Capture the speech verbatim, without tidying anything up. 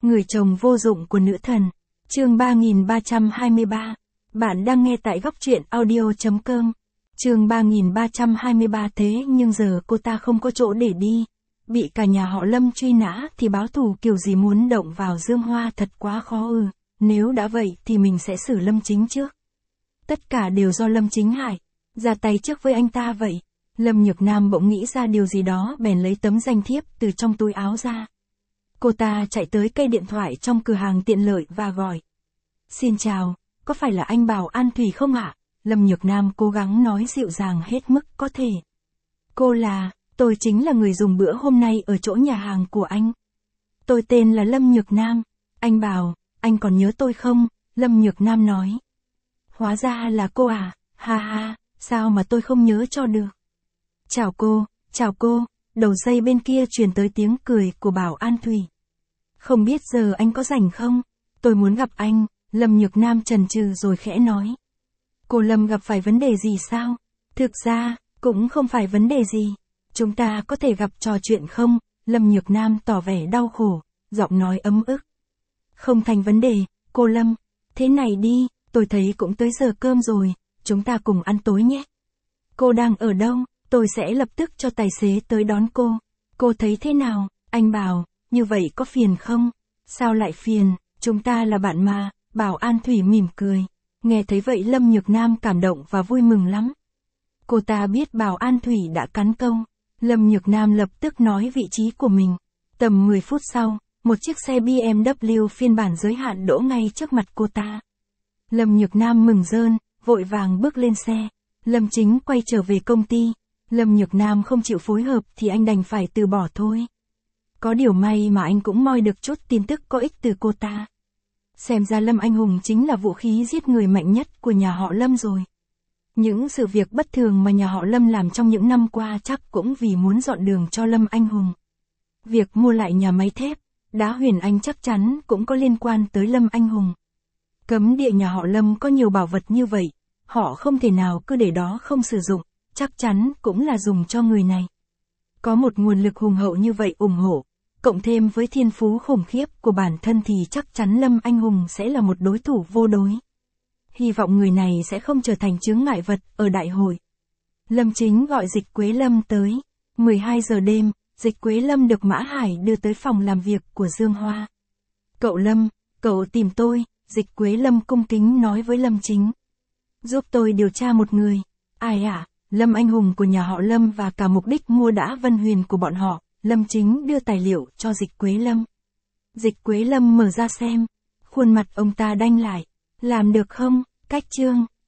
Người chồng vô dụng của nữ thần. Chương ba nghìn ba trăm hai mươi ba. Bạn đang nghe tại góc truyện audio chấm com. Chương ba nghìn ba trăm hai mươi ba. Thế nhưng giờ cô ta không có chỗ để đi. Bị cả nhà họ Lâm truy nã thì báo thù kiểu gì, muốn động vào Dương Hoa thật quá khó ư. Nếu đã vậy thì mình sẽ xử Lâm Chính trước. Tất cả đều do Lâm Chính hại. Ra tay trước với anh ta vậy. Lâm Nhược Nam bỗng nghĩ ra điều gì đó, bèn lấy tấm danh thiếp từ trong túi áo ra. Cô ta chạy tới cây điện thoại trong cửa hàng tiện lợi và gọi. Xin chào, có phải là anh Bảo An Thủy không ạ? Lâm Nhược Nam cố gắng nói dịu dàng hết mức có thể. Cô là, tôi chính là người dùng bữa hôm nay ở chỗ nhà hàng của anh. Tôi tên là Lâm Nhược Nam. Anh Bảo, anh còn nhớ tôi không? Lâm Nhược Nam nói. Hóa ra là cô à, ha ha, sao mà tôi không nhớ cho được. Chào cô, chào cô, đầu dây bên kia truyền tới tiếng cười của Bảo An Thủy. Không biết giờ anh có rảnh không? Tôi muốn gặp anh, Lâm Nhược Nam chần chừ rồi khẽ nói. Cô Lâm gặp phải vấn đề gì sao? Thực ra, cũng không phải vấn đề gì. Chúng ta có thể gặp trò chuyện không? Lâm Nhược Nam tỏ vẻ đau khổ, giọng nói ấm ức. Không thành vấn đề, cô Lâm. Thế này đi, tôi thấy cũng tới giờ cơm rồi, chúng ta cùng ăn tối nhé. Cô đang ở đâu? Tôi sẽ lập tức cho tài xế tới đón cô. Cô thấy thế nào? Anh Bảo, như vậy có phiền không? Sao lại phiền, chúng ta là bạn mà. Bảo An Thủy mỉm cười. Nghe thấy vậy Lâm Nhược Nam cảm động và vui mừng lắm. Cô ta biết Bảo An Thủy đã cắn câu. Lâm Nhược Nam lập tức nói vị trí của mình. Tầm mười phút sau, một chiếc xe bê em vê phiên bản giới hạn đỗ ngay trước mặt cô ta. Lâm Nhược Nam mừng rơn, vội vàng bước lên xe. Lâm Chính quay trở về công ty. Lâm Nhược Nam không chịu phối hợp thì anh đành phải từ bỏ thôi. Có điều may mà anh cũng moi được chút tin tức có ích từ cô ta. Xem ra Lâm Anh Hùng chính là vũ khí giết người mạnh nhất của nhà họ Lâm rồi. Những sự việc bất thường mà nhà họ Lâm làm trong những năm qua chắc cũng vì muốn dọn đường cho Lâm Anh Hùng. Việc mua lại nhà máy thép, đá Huyền Anh chắc chắn cũng có liên quan tới Lâm Anh Hùng. Cấm địa nhà họ Lâm có nhiều bảo vật như vậy, họ không thể nào cứ để đó không sử dụng, chắc chắn cũng là dùng cho người này. Có một nguồn lực hùng hậu như vậy ủng hộ, cộng thêm với thiên phú khủng khiếp của bản thân thì chắc chắn Lâm Anh Hùng sẽ là một đối thủ vô đối. Hy vọng người này sẽ không trở thành chướng ngại vật ở đại hội. Lâm Chính gọi Dịch Quế Lâm tới. mười hai giờ đêm, Dịch Quế Lâm được Mã Hải đưa tới phòng làm việc của Dương Hoa. Cậu Lâm, cậu tìm tôi, Dịch Quế Lâm cung kính nói với Lâm Chính. Giúp tôi điều tra một người. Ai ạ? À? Lâm Anh Hùng của nhà họ Lâm và cả mục đích mua đá Vân Huyền của bọn họ. Lâm Chính đưa tài liệu cho Dịch Quế Lâm. Dịch Quế Lâm mở ra xem. Khuôn mặt ông ta đanh lại. Làm được không? Cách chương.